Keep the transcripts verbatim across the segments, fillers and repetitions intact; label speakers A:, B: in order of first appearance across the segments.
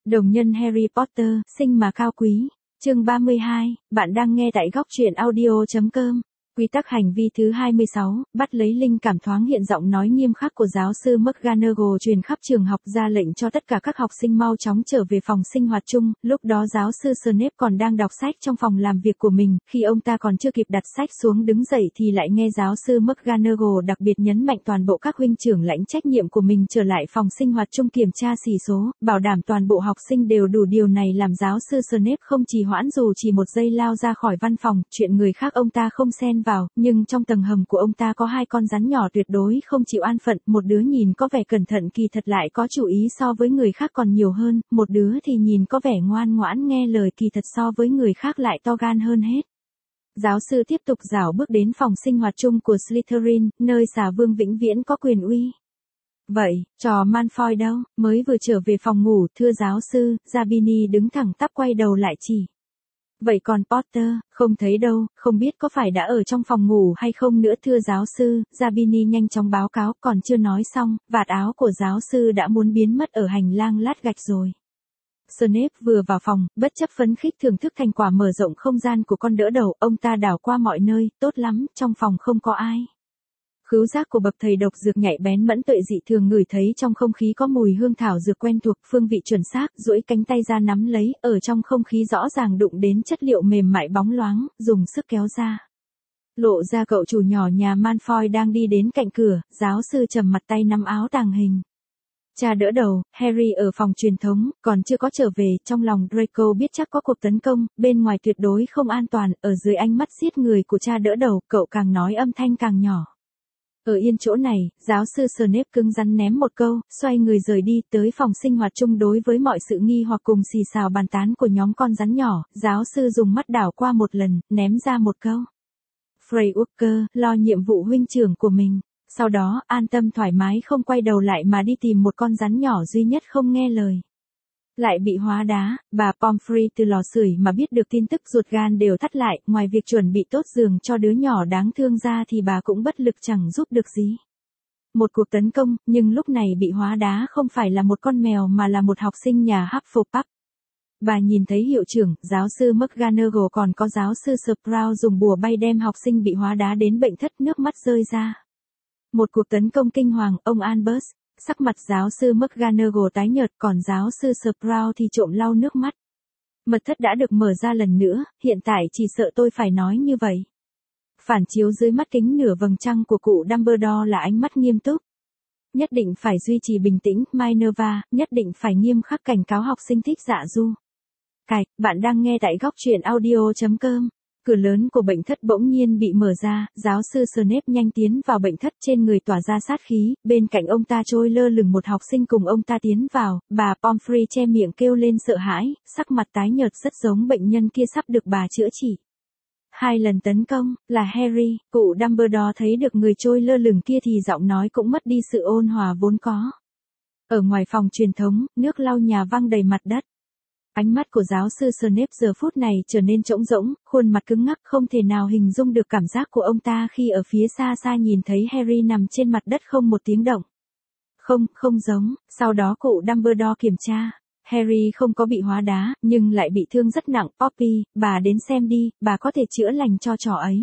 A: Đồng nhân Harry Potter, sinh mà cao quý. Chương ba mươi hai, bạn đang nghe tại góc truyện audio chấm com. Quy tắc hành vi thứ hai mươi sáu, bắt lấy linh cảm thoáng hiện giọng nói nghiêm khắc của giáo sư McGonagall truyền khắp trường học ra lệnh cho tất cả các học sinh mau chóng trở về phòng sinh hoạt chung. Lúc đó giáo sư Snape còn đang đọc sách trong phòng làm việc của mình, khi ông ta còn chưa kịp đặt sách xuống đứng dậy thì lại nghe giáo sư McGonagall đặc biệt nhấn mạnh toàn bộ các huynh trưởng lãnh trách nhiệm của mình trở lại phòng sinh hoạt chung kiểm tra xỉ số, bảo đảm toàn bộ học sinh đều đủ. Điều này làm giáo sư Snape không trì hoãn dù chỉ một giây lao ra khỏi văn phòng, chuyện người khác ông ta không xen vào, nhưng trong tầng hầm của ông ta có hai con rắn nhỏ tuyệt đối không chịu an phận, một đứa nhìn có vẻ cẩn thận kỳ thật lại có chủ ý so với người khác còn nhiều hơn, một đứa thì nhìn có vẻ ngoan ngoãn nghe lời kỳ thật so với người khác lại to gan hơn hết. Giáo sư tiếp tục rảo bước đến phòng sinh hoạt chung của Slytherin, nơi xà vương vĩnh viễn có quyền uy. Vậy, trò Malfoy đâu? Mới vừa trở về phòng ngủ, thưa giáo sư. Zabini đứng thẳng tắp quay đầu lại chỉ. Vậy còn Potter, không thấy đâu, không biết có phải đã ở trong phòng ngủ hay không nữa thưa giáo sư. Zabini nhanh chóng báo cáo, còn chưa nói xong, vạt áo của giáo sư đã muốn biến mất ở hành lang lát gạch rồi. Snape vừa vào phòng, bất chấp phấn khích thưởng thức thành quả mở rộng không gian của con đỡ đầu, ông ta đảo qua mọi nơi, tốt lắm, trong phòng không có ai. Khứu giác của bậc thầy độc dược nhạy bén mẫn tuệ dị thường ngửi thấy trong không khí có mùi hương thảo dược quen thuộc, phương vị chuẩn xác, duỗi cánh tay ra nắm lấy, ở trong không khí rõ ràng đụng đến chất liệu mềm mại bóng loáng, dùng sức kéo ra. Lộ ra cậu chủ nhỏ nhà Malfoy đang đi đến cạnh cửa, giáo sư trầm mặt tay nắm áo tàng hình. Cha đỡ đầu, Harry ở phòng truyền thống, còn chưa có trở về, trong lòng Draco biết chắc có cuộc tấn công, bên ngoài tuyệt đối không an toàn, ở dưới ánh mắt giết người của cha đỡ đầu, cậu càng nói âm thanh càng nhỏ. Ở yên chỗ này, giáo sư Snape cứng rắn ném một câu, xoay người rời đi, tới phòng sinh hoạt chung. Đối với mọi sự nghi hoặc cùng xì xào bàn tán của nhóm con rắn nhỏ, giáo sư dùng mắt đảo qua một lần, ném ra một câu. Frey Walker, lo nhiệm vụ huynh trưởng của mình. Sau đó, an tâm thoải mái không quay đầu lại mà đi tìm một con rắn nhỏ duy nhất không nghe lời. Lại bị hóa đá, bà Pomfrey từ lò sưởi mà biết được tin tức ruột gan đều thắt lại, ngoài việc chuẩn bị tốt giường cho đứa nhỏ đáng thương ra thì bà cũng bất lực chẳng giúp được gì. Một cuộc tấn công, nhưng lúc này bị hóa đá không phải là một con mèo mà là một học sinh nhà Hufflepuff. Bà nhìn thấy hiệu trưởng, giáo sư McGonagall còn có giáo sư Sprout dùng bùa bay đem học sinh bị hóa đá đến bệnh thất, nước mắt rơi ra. Một cuộc tấn công kinh hoàng, ông Albus. Sắc mặt giáo sư McGonagall tái nhợt, còn giáo sư Sprout thì trộm lau nước mắt. Mật thất đã được mở ra lần nữa, hiện tại chỉ sợ tôi phải nói như vậy. Phản chiếu dưới mắt kính nửa vầng trăng của cụ Dumbledore là ánh mắt nghiêm túc. Nhất định phải duy trì bình tĩnh, Minerva, nhất định phải nghiêm khắc cảnh cáo học sinh thích dạ du. Cài, bạn đang nghe tại góc truyện audio chấm com. Cửa lớn của bệnh thất bỗng nhiên bị mở ra, giáo sư Snape nhanh tiến vào bệnh thất, trên người tỏa ra sát khí, bên cạnh ông ta trôi lơ lửng một học sinh cùng ông ta tiến vào, bà Pomfrey che miệng kêu lên sợ hãi, sắc mặt tái nhợt rất giống bệnh nhân kia sắp được bà chữa trị. Hai lần tấn công, là Harry, cụ Dumbledore thấy được người trôi lơ lửng kia thì giọng nói cũng mất đi sự ôn hòa vốn có. Ở ngoài phòng truyền thống, nước lau nhà văng đầy mặt đất. Ánh mắt của giáo sư Snape giờ phút này trở nên trống rỗng, khuôn mặt cứng ngắc, không thể nào hình dung được cảm giác của ông ta khi ở phía xa xa nhìn thấy Harry nằm trên mặt đất không một tiếng động. Không, không giống, sau đó cụ Dumbledore kiểm tra. Harry không có bị hóa đá, nhưng lại bị thương rất nặng. Poppy, bà đến xem đi, bà có thể chữa lành cho trò ấy.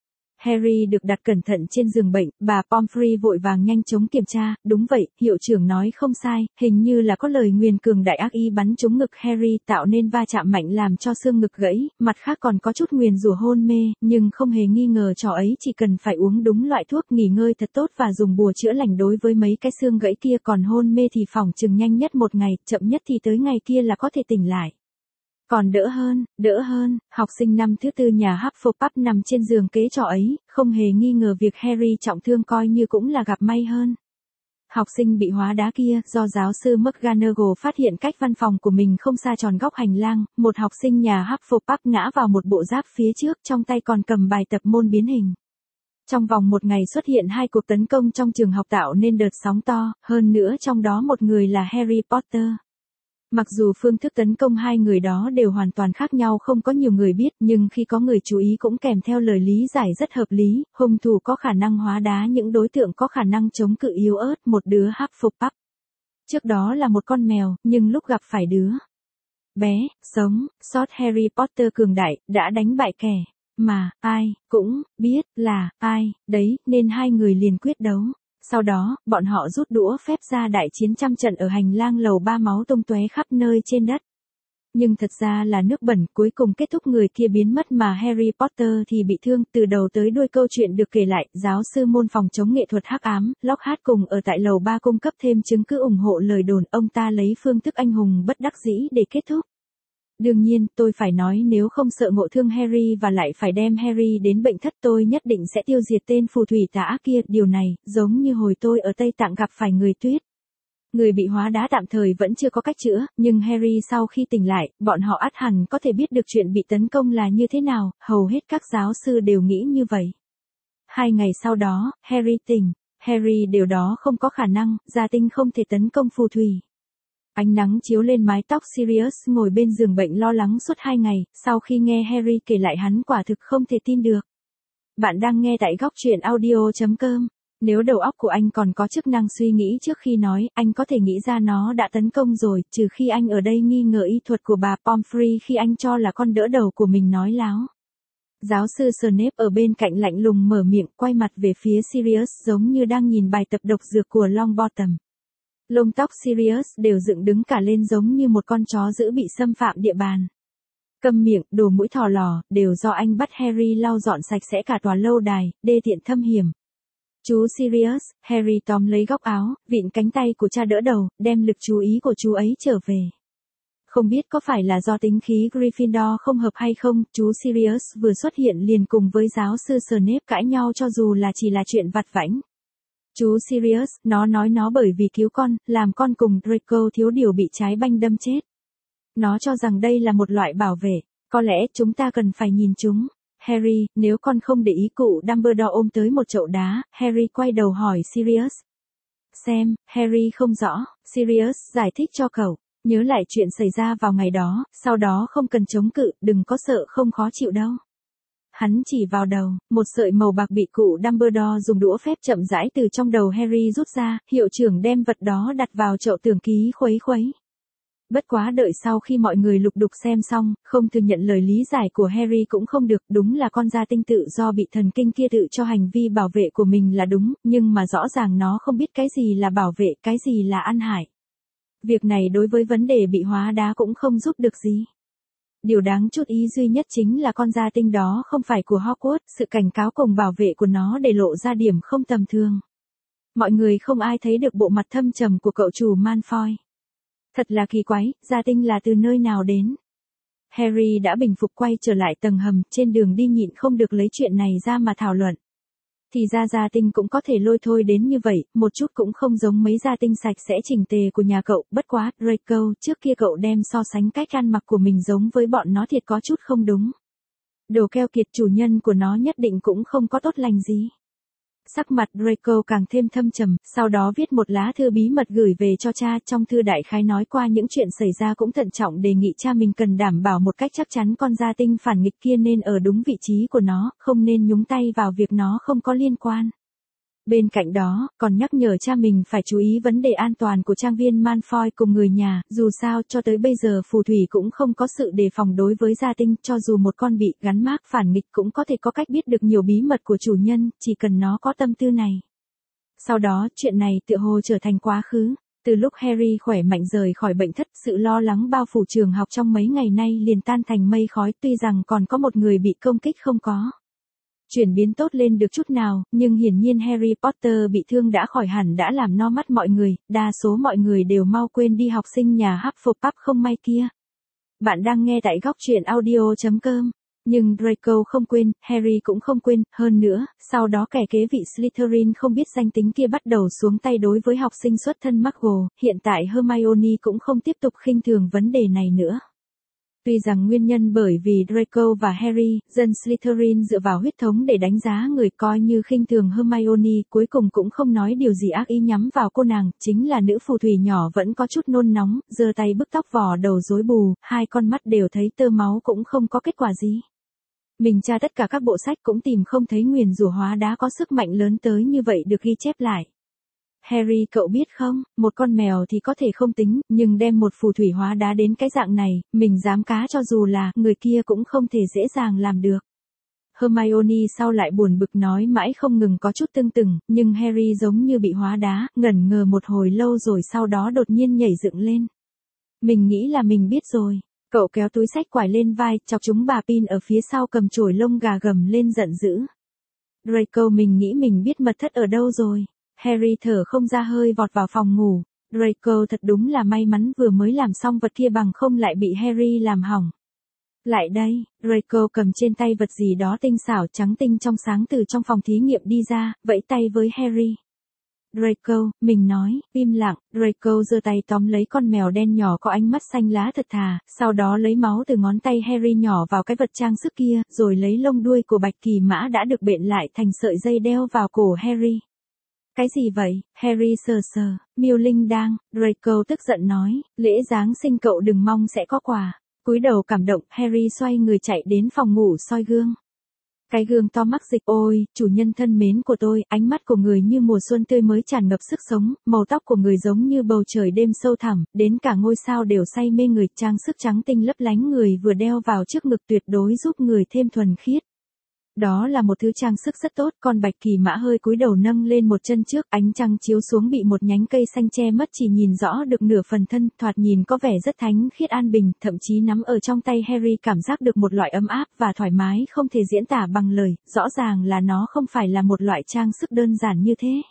A: Harry được đặt cẩn thận trên giường bệnh, bà Pomfrey vội vàng nhanh chóng kiểm tra, đúng vậy, hiệu trưởng nói không sai, hình như là có lời nguyền cường đại ác ý bắn trúng ngực Harry tạo nên va chạm mạnh làm cho xương ngực gãy, mặt khác còn có chút nguyền rủa hôn mê, nhưng không hề nghi ngờ trò ấy chỉ cần phải uống đúng loại thuốc nghỉ ngơi thật tốt và dùng bùa chữa lành đối với mấy cái xương gãy kia, còn hôn mê thì phòng chừng nhanh nhất một ngày, chậm nhất thì tới ngày kia là có thể tỉnh lại. Còn đỡ hơn, đỡ hơn, học sinh năm thứ tư nhà Hufflepuff nằm trên giường kế trò ấy, không hề nghi ngờ việc Harry trọng thương coi như cũng là gặp may hơn. Học sinh bị hóa đá kia, do giáo sư McGonagall phát hiện cách văn phòng của mình không xa tròn góc hành lang, một học sinh nhà Hufflepuff ngã vào một bộ giáp phía trước, trong tay còn cầm bài tập môn biến hình. Trong vòng một ngày xuất hiện hai cuộc tấn công trong trường học tạo nên đợt sóng to, hơn nữa trong đó một người là Harry Potter. Mặc dù phương thức tấn công hai người đó đều hoàn toàn khác nhau không có nhiều người biết, nhưng khi có người chú ý cũng kèm theo lời lý giải rất hợp lý, hung thủ có khả năng hóa đá những đối tượng có khả năng chống cự yếu ớt, một đứa Hufflepuff. Trước đó là một con mèo, nhưng lúc gặp phải đứa bé, sống, sót Harry Potter cường đại, đã đánh bại kẻ mà ai cũng biết là ai, đấy, nên hai người liền quyết đấu. Sau đó, bọn họ rút đũa phép ra đại chiến trăm trận ở hành lang lầu ba, máu tung tóe khắp nơi trên đất. Nhưng thật ra là nước bẩn, cuối cùng kết thúc người kia biến mất mà Harry Potter thì bị thương. Từ đầu tới đuôi câu chuyện được kể lại, giáo sư môn phòng chống nghệ thuật hắc ám, Lockhart cùng ở tại lầu ba cung cấp thêm chứng cứ ủng hộ lời đồn ông ta lấy phương thức anh hùng bất đắc dĩ để kết thúc. Đương nhiên, tôi phải nói nếu không sợ ngộ thương Harry và lại phải đem Harry đến bệnh thất, tôi nhất định sẽ tiêu diệt tên phù thủy tà ác kia. Điều này, giống như hồi tôi ở Tây Tạng gặp phải người tuyết. Người bị hóa đá tạm thời vẫn chưa có cách chữa, nhưng Harry sau khi tỉnh lại, bọn họ ắt hẳn có thể biết được chuyện bị tấn công là như thế nào, hầu hết các giáo sư đều nghĩ như vậy. Hai ngày sau đó, Harry tỉnh. Harry điều đó không có khả năng, gia tinh không thể tấn công phù thủy. Ánh nắng chiếu lên mái tóc Sirius ngồi bên giường bệnh lo lắng suốt hai ngày, sau khi nghe Harry kể lại hắn quả thực không thể tin được. Bạn đang nghe tại góc truyện audio chấm com. Nếu đầu óc của anh còn có chức năng suy nghĩ trước khi nói, anh có thể nghĩ ra nó đã tấn công rồi, trừ khi anh ở đây nghi ngờ y thuật của bà Pomfrey khi anh cho là con đỡ đầu của mình nói láo. Giáo sư Snape ở bên cạnh lạnh lùng mở miệng, quay mặt về phía Sirius giống như đang nhìn bài tập độc dược của Longbottom. Lông tóc Sirius đều dựng đứng cả lên giống như một con chó dữ bị xâm phạm địa bàn. Câm miệng, đồ mũi thò lò, đều do anh bắt Harry lau dọn sạch sẽ cả tòa lâu đài, đê tiện thâm hiểm. Chú Sirius, Harry tóm lấy góc áo, vịn cánh tay của cha đỡ đầu, đem lực chú ý của chú ấy trở về. Không biết có phải là do tính khí Gryffindor không hợp hay không, chú Sirius vừa xuất hiện liền cùng với giáo sư Snape cãi nhau cho dù là chỉ là chuyện vặt vãnh. Chú Sirius, nó nói nó bởi vì cứu con, làm con cùng Draco thiếu điều bị trái banh đâm chết. Nó cho rằng đây là một loại bảo vệ, có lẽ chúng ta cần phải nhìn chúng. Harry, nếu con không để ý, cụ Dumbledore ôm tới một chậu đá. Harry quay đầu hỏi Sirius. Xem, Harry không rõ. Sirius giải thích cho cậu. Nhớ lại chuyện xảy ra vào ngày đó, sau đó không cần chống cự, đừng có sợ không khó chịu đâu. Hắn chỉ vào đầu, một sợi màu bạc bị cụ Dumbledore dùng đũa phép chậm rãi từ trong đầu Harry rút ra, hiệu trưởng đem vật đó đặt vào chậu tường ký khuấy khuấy. Bất quá đợi sau khi mọi người lục đục xem xong, không thừa nhận lời lý giải của Harry cũng không được, đúng là con gia tinh tự do bị thần kinh kia tự cho hành vi bảo vệ của mình là đúng, nhưng mà rõ ràng nó không biết cái gì là bảo vệ, cái gì là ăn hại. Việc này đối với vấn đề bị hóa đá cũng không giúp được gì. Điều đáng chút ý duy nhất chính là con gia tinh đó không phải của Hogwarts, sự cảnh cáo cùng bảo vệ của nó để lộ ra điểm không tầm thường. Mọi người không ai thấy được bộ mặt thâm trầm của cậu chủ Malfoy. Thật là kỳ quái, gia tinh là từ nơi nào đến? Harry đã bình phục quay trở lại tầng hầm, trên đường đi nhịn không được lấy chuyện này ra mà thảo luận. Thì ra gia tinh cũng có thể lôi thôi đến như vậy, một chút cũng không giống mấy gia tinh sạch sẽ chỉnh tề của nhà cậu, bất quá, Draco, trước kia cậu đem so sánh cách ăn mặc của mình giống với bọn nó thiệt có chút không đúng. Đồ keo kiệt, chủ nhân của nó nhất định cũng không có tốt lành gì. Sắc mặt Draco càng thêm thâm trầm, sau đó viết một lá thư bí mật gửi về cho cha, trong thư đại khái nói qua những chuyện xảy ra, cũng thận trọng đề nghị cha mình cần đảm bảo một cách chắc chắn con gia tinh phản nghịch kia nên ở đúng vị trí của nó, không nên nhúng tay vào việc nó không có liên quan. Bên cạnh đó, còn nhắc nhở cha mình phải chú ý vấn đề an toàn của trang viên Malfoy cùng người nhà, dù sao cho tới bây giờ phù thủy cũng không có sự đề phòng đối với gia tinh, cho dù một con bị gắn mác phản nghịch cũng có thể có cách biết được nhiều bí mật của chủ nhân, chỉ cần nó có tâm tư này. Sau đó, chuyện này tựa hồ trở thành quá khứ. Từ lúc Harry khỏe mạnh rời khỏi bệnh thất, sự lo lắng bao phủ trường học trong mấy ngày nay liền tan thành mây khói, tuy rằng còn có một người bị công kích không có chuyển biến tốt lên được chút nào, nhưng hiển nhiên Harry Potter bị thương đã khỏi hẳn đã làm no mắt mọi người, đa số mọi người đều mau quên đi học sinh nhà Hufflepuff không may kia. Bạn đang nghe tại góc truyện audio chấm com. Nhưng Draco không quên, Harry cũng không quên, hơn nữa, sau đó kẻ kế vị Slytherin không biết danh tính kia bắt đầu xuống tay đối với học sinh xuất thân Muggle, hiện tại Hermione cũng không tiếp tục khinh thường vấn đề này nữa. Tuy rằng nguyên nhân bởi vì Draco và Harry, dân Slytherin dựa vào huyết thống để đánh giá người, coi như khinh thường Hermione, cuối cùng cũng không nói điều gì ác ý nhắm vào cô nàng, chính là nữ phù thủy nhỏ vẫn có chút nôn nóng, giơ tay bức tóc vò đầu rối bù, hai con mắt đều thấy tơ máu cũng không có kết quả gì. Mình tra tất cả các bộ sách cũng tìm không thấy nguyền rủa hóa đá có sức mạnh lớn tới như vậy được ghi chép lại. Harry cậu biết không, một con mèo thì có thể không tính, nhưng đem một phù thủy hóa đá đến cái dạng này, mình dám cá cho dù là người kia cũng không thể dễ dàng làm được. Hermione sau lại buồn bực nói mãi không ngừng có chút tương từng, nhưng Harry giống như bị hóa đá, ngẩn ngơ một hồi lâu rồi sau đó đột nhiên nhảy dựng lên. Mình nghĩ là mình biết rồi. Cậu kéo túi xách quải lên vai, chọc chúng bà Pin ở phía sau cầm chổi lông gà gầm lên giận dữ. Draco mình nghĩ mình biết mật thất ở đâu rồi. Harry thở không ra hơi vọt vào phòng ngủ. Draco thật đúng là may mắn vừa mới làm xong vật kia bằng không lại bị Harry làm hỏng. Lại đây, Draco cầm trên tay vật gì đó tinh xảo trắng tinh trong sáng từ trong phòng thí nghiệm đi ra, vẫy tay với Harry. Draco, mình nói, im lặng, Draco giơ tay tóm lấy con mèo đen nhỏ có ánh mắt xanh lá thật thà, sau đó lấy máu từ ngón tay Harry nhỏ vào cái vật trang sức kia, rồi lấy lông đuôi của bạch kỳ mã đã được bện lại thành sợi dây đeo vào cổ Harry. Cái gì vậy? Harry sờ sờ, miêu linh đang, Draco tức giận nói, lễ Giáng sinh cậu đừng mong sẽ có quà. Cúi đầu cảm động, Harry xoay người chạy đến phòng ngủ soi gương. Cái gương to mắc dịch, ôi, chủ nhân thân mến của tôi, ánh mắt của người như mùa xuân tươi mới tràn ngập sức sống, màu tóc của người giống như bầu trời đêm sâu thẳm, đến cả ngôi sao đều say mê người, trang sức trắng tinh lấp lánh người vừa đeo vào trước ngực tuyệt đối giúp người thêm thuần khiết. Đó là một thứ trang sức rất tốt, con bạch kỳ mã hơi cúi đầu nâng lên một chân trước, ánh trăng chiếu xuống bị một nhánh cây xanh che mất chỉ nhìn rõ được nửa phần thân, thoạt nhìn có vẻ rất thánh khiết an bình, thậm chí nắm ở trong tay Harry cảm giác được một loại ấm áp và thoải mái không thể diễn tả bằng lời, rõ ràng là nó không phải là một loại trang sức đơn giản như thế.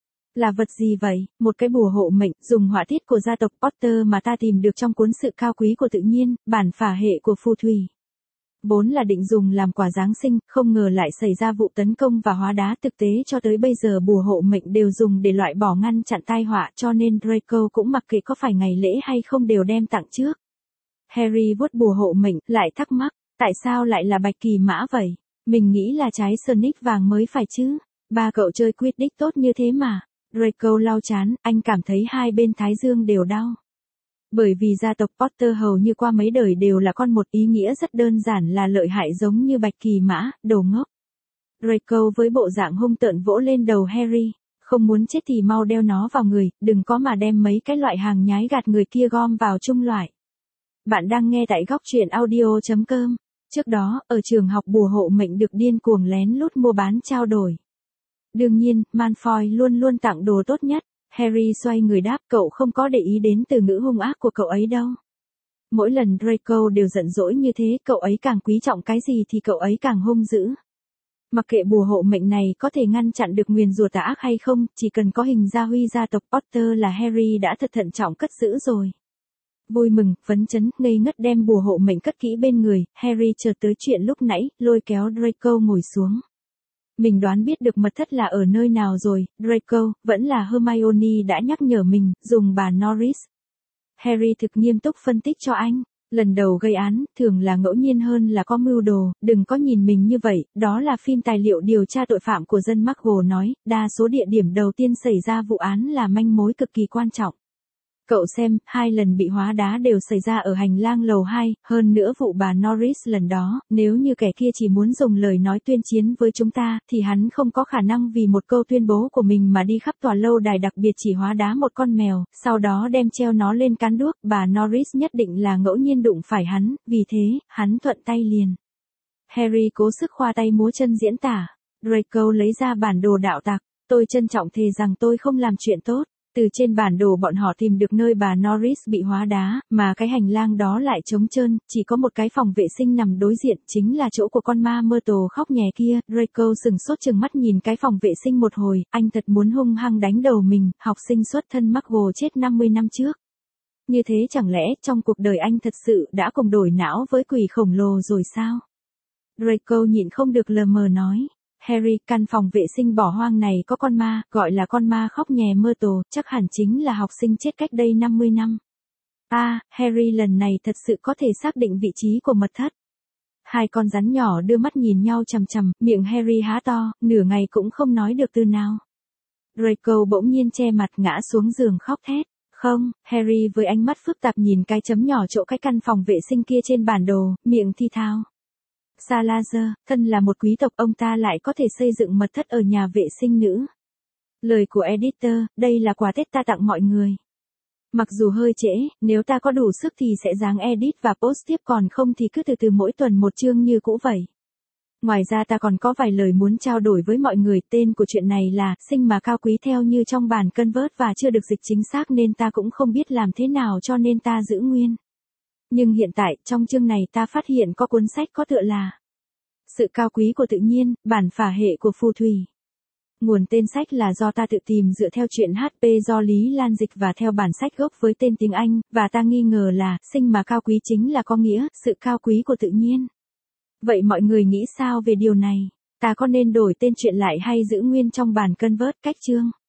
A: Là vật gì vậy? Một cái bùa hộ mệnh, dùng họa tiết của gia tộc Potter mà ta tìm được trong cuốn Sự cao quý của tự nhiên, bản phả hệ của phù thủy. Vốn là định dùng làm quà Giáng sinh, không ngờ lại xảy ra vụ tấn công và hóa đá, thực tế cho tới bây giờ bùa hộ mệnh đều dùng để loại bỏ ngăn chặn tai họa, cho nên Draco cũng mặc kệ có phải ngày lễ hay không đều đem tặng trước. Harry vuốt bùa hộ mệnh, lại thắc mắc, tại sao lại là bạch kỳ mã vậy? Mình nghĩ là trái Sonic vàng mới phải chứ. Ba cậu chơi Quidditch tốt như thế mà. Draco lau chán, anh cảm thấy hai bên thái dương đều đau. Bởi vì gia tộc Potter hầu như qua mấy đời đều là con một, ý nghĩa rất đơn giản là lợi hại giống như bạch kỳ mã, đồ ngốc. Draco với bộ dạng hung tợn vỗ lên đầu Harry, không muốn chết thì mau đeo nó vào người, đừng có mà đem mấy cái loại hàng nhái gạt người kia gom vào chung loại. Bạn đang nghe tại góc truyện audio chấm com. Trước đó, ở trường học bùa hộ mệnh được điên cuồng lén lút mua bán trao đổi. Đương nhiên, Malfoy luôn luôn tặng đồ tốt nhất. Harry xoay người đáp, cậu không có để ý đến từ ngữ hung ác của cậu ấy đâu. Mỗi lần Draco đều giận dỗi như thế, cậu ấy càng quý trọng cái gì thì cậu ấy càng hung dữ. Mặc kệ bùa hộ mệnh này có thể ngăn chặn được nguyền rủa tà ác hay không, chỉ cần có hình gia huy gia tộc Potter là Harry đã thật thận trọng cất giữ rồi. Vui mừng, phấn chấn, ngây ngất đem bùa hộ mệnh cất kỹ bên người, Harry chợt tới chuyện lúc nãy, lôi kéo Draco ngồi xuống. Mình đoán biết được mật thất là ở nơi nào rồi, Draco, vẫn là Hermione đã nhắc nhở mình, dùng bà Norris. Harry thực nghiêm túc phân tích cho anh, lần đầu gây án, thường là ngẫu nhiên hơn là có mưu đồ, đừng có nhìn mình như vậy, đó là phim tài liệu điều tra tội phạm của dân McGonagall nói, đa số địa điểm đầu tiên xảy ra vụ án là manh mối cực kỳ quan trọng. Cậu xem, hai lần bị hóa đá đều xảy ra ở hành lang lầu hai, hơn nữa vụ bà Norris lần đó, nếu như kẻ kia chỉ muốn dùng lời nói tuyên chiến với chúng ta, thì hắn không có khả năng vì một câu tuyên bố của mình mà đi khắp tòa lâu đài đặc biệt chỉ hóa đá một con mèo, sau đó đem treo nó lên cán đuốc, bà Norris nhất định là ngẫu nhiên đụng phải hắn, vì thế, hắn thuận tay liền. Harry cố sức khoa tay múa chân diễn tả, Draco lấy ra bản đồ đạo tặc, tôi trân trọng thề rằng tôi không làm chuyện tốt. Từ trên bản đồ bọn họ tìm được nơi bà Norris bị hóa đá, mà cái hành lang đó lại trống trơn, chỉ có một cái phòng vệ sinh nằm đối diện, chính là chỗ của con ma Myrtle khóc nhè kia. Draco sừng sốt chừng mắt nhìn cái phòng vệ sinh một hồi, anh thật muốn hung hăng đánh đầu mình, học sinh xuất thân McGonagall chết năm mươi năm trước. Như thế chẳng lẽ trong cuộc đời anh thật sự đã cùng đổi não với quỷ khổng lồ rồi sao? Draco nhịn không được lờ mờ nói. Harry, căn phòng vệ sinh bỏ hoang này có con ma, gọi là con ma khóc nhè Myrtle, chắc hẳn chính là học sinh chết cách đây năm mươi năm. À, Harry lần này thật sự có thể xác định vị trí của mật thất. Hai con rắn nhỏ đưa mắt nhìn nhau chằm chằm, miệng Harry há to, nửa ngày cũng không nói được từ nào. Draco bỗng nhiên che mặt ngã xuống giường khóc thét. Không, Harry với ánh mắt phức tạp nhìn cái chấm nhỏ chỗ cái căn phòng vệ sinh kia trên bản đồ, miệng thi thao. Salazar, thân là một quý tộc ông ta lại có thể xây dựng mật thất ở nhà vệ sinh nữ. Lời của editor, đây là quà Tết ta tặng mọi người. Mặc dù hơi trễ, nếu ta có đủ sức thì sẽ dáng edit và post tiếp, còn không thì cứ từ từ mỗi tuần một chương như cũ vậy. Ngoài ra ta còn có vài lời muốn trao đổi với mọi người. Tên của chuyện này là Sinh mà cao quý theo như trong bản Convert và chưa được dịch chính xác nên ta cũng không biết làm thế nào cho nên ta giữ nguyên. Nhưng hiện tại, trong chương này ta phát hiện có cuốn sách có tựa là Sự cao quý của tự nhiên, bản phả hệ của phù thủy. Nguồn tên sách là do ta tự tìm dựa theo truyện hát pê do Lý Lan dịch và theo bản sách gốc với tên tiếng Anh, và ta nghi ngờ là sinh mà cao quý chính là có nghĩa sự cao quý của tự nhiên. Vậy mọi người nghĩ sao về điều này? Ta có nên đổi tên truyện lại hay giữ nguyên trong bản Convert cách chương?